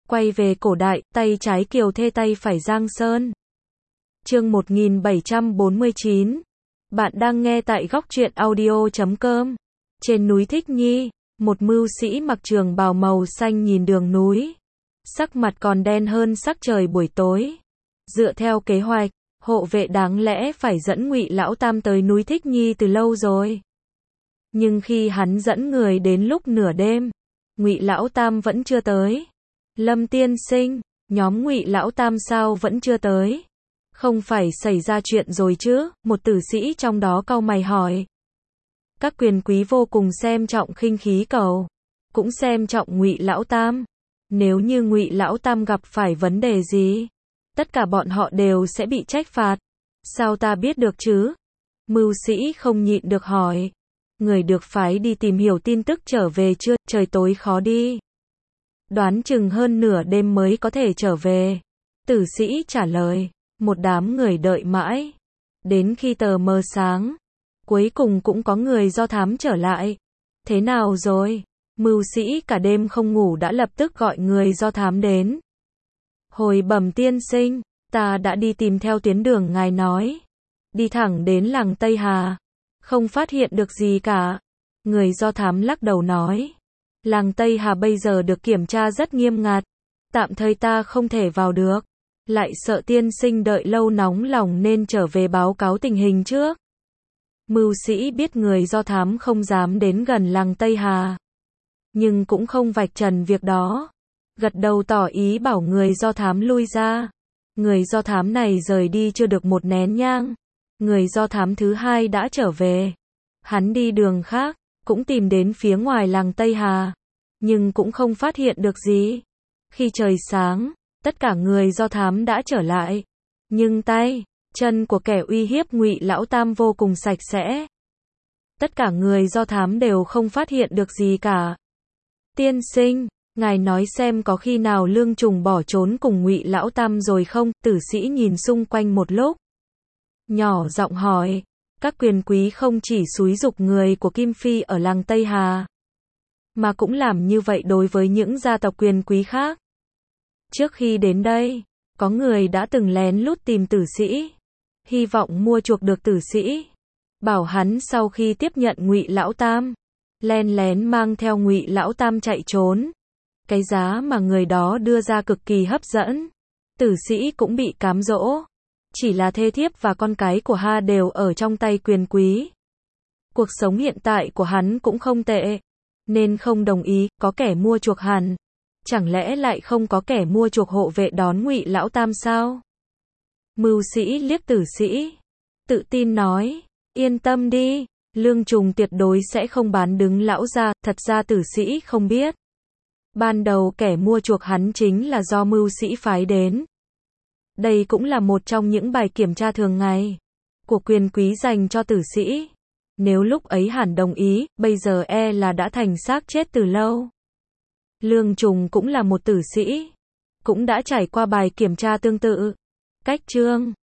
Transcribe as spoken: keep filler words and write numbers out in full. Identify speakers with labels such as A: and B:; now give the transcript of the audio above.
A: Quay về cổ đại, tay trái Kiều Thê tay phải Giang Sơn. Chương một nghìn bảy trăm bốn mươi chín. Bạn đang nghe tại góc truyện audio chấm com. Trên núi Thích Nhi, một mưu sĩ mặc trường bào màu xanh nhìn đường núi. Sắc mặt còn đen hơn sắc trời buổi tối. Dựa theo kế hoạch, hộ vệ đáng lẽ phải dẫn Ngụy Lão Tam tới núi Thích Nhi từ lâu rồi. Nhưng khi hắn dẫn người đến lúc nửa đêm, Ngụy Lão Tam vẫn chưa tới. Lâm tiên sinh, nhóm Ngụy Lão Tam sao vẫn chưa tới? Không phải xảy ra chuyện rồi chứ? Một tử sĩ trong đó cau mày hỏi. Các quyền quý vô cùng xem trọng khinh khí cầu, cũng xem trọng Ngụy Lão Tam. Nếu như Ngụy Lão Tam gặp phải vấn đề gì, tất cả bọn họ đều sẽ bị trách phạt. Sao ta biết được chứ? Mưu sĩ không nhịn được hỏi. Người được phái đi tìm hiểu tin tức trở về chưa? Trời tối khó đi. Đoán chừng hơn nửa đêm mới có thể trở về. Tử sĩ trả lời. Một đám người đợi mãi. Đến khi tờ mờ sáng, cuối cùng cũng có người do thám trở lại. Thế nào rồi? Mưu sĩ cả đêm không ngủ đã lập tức gọi người do thám đến. Hồi bẩm tiên sinh, ta đã đi tìm theo tuyến đường ngài nói. Đi thẳng đến làng Tây Hà. Không phát hiện được gì cả. Người do thám lắc đầu nói. Làng Tây Hà bây giờ được kiểm tra rất nghiêm ngặt. Tạm thời ta không thể vào được. Lại sợ tiên sinh đợi lâu nóng lòng nên trở về báo cáo tình hình trước. Mưu sĩ biết người do thám không dám đến gần làng Tây Hà. Nhưng cũng không vạch trần việc đó. Gật đầu tỏ ý bảo người do thám lui ra. Người do thám này rời đi chưa được một nén nhang. Người do thám thứ hai đã trở về. Hắn đi đường khác, cũng tìm đến phía ngoài làng Tây Hà. Nhưng cũng không phát hiện được gì. Khi trời sáng, tất cả người do thám đã trở lại. Nhưng tay, chân của kẻ uy hiếp Ngụy Lão Tam vô cùng sạch sẽ. Tất cả người do thám đều không phát hiện được gì cả. Tiên sinh, ngài nói xem có khi nào Lương Trùng bỏ trốn cùng Ngụy Lão Tam rồi không? Tử sĩ nhìn xung quanh một lúc. Nhỏ giọng hỏi. Các quyền quý không chỉ xúi giục người của Kim Phi ở làng Tây Hà, mà cũng làm như vậy đối với những gia tộc quyền quý khác. Trước khi đến đây, có người đã từng lén lút tìm tử sĩ, hy vọng mua chuộc được tử sĩ, bảo hắn sau khi tiếp nhận Ngụy Lão Tam, len lén mang theo Ngụy Lão Tam chạy trốn. Cái giá mà người đó đưa ra cực kỳ hấp dẫn. Tử sĩ cũng bị cám dỗ. Chỉ là thê thiếp và con cái của Ha đều ở trong tay quyền quý. Cuộc sống hiện tại của hắn cũng không tệ, nên không đồng ý. Có kẻ mua chuộc hẳn. Chẳng lẽ lại không có kẻ mua chuộc hộ vệ đón Ngụy Lão Tam sao? Mưu sĩ liếc tử sĩ, tự tin nói, yên tâm đi, Lương Trùng tuyệt đối sẽ không bán đứng lão gia. Thật ra tử sĩ không biết. Ban đầu kẻ mua chuộc hắn chính là do mưu sĩ phái đến. Đây cũng là một trong những bài kiểm tra thường ngày của quyền quý dành cho tử sĩ. Nếu lúc ấy hẳn đồng ý, bây giờ e là đã thành xác chết từ lâu. Lương Trùng cũng là một tử sĩ, cũng đã trải qua bài kiểm tra tương tự. Cách chương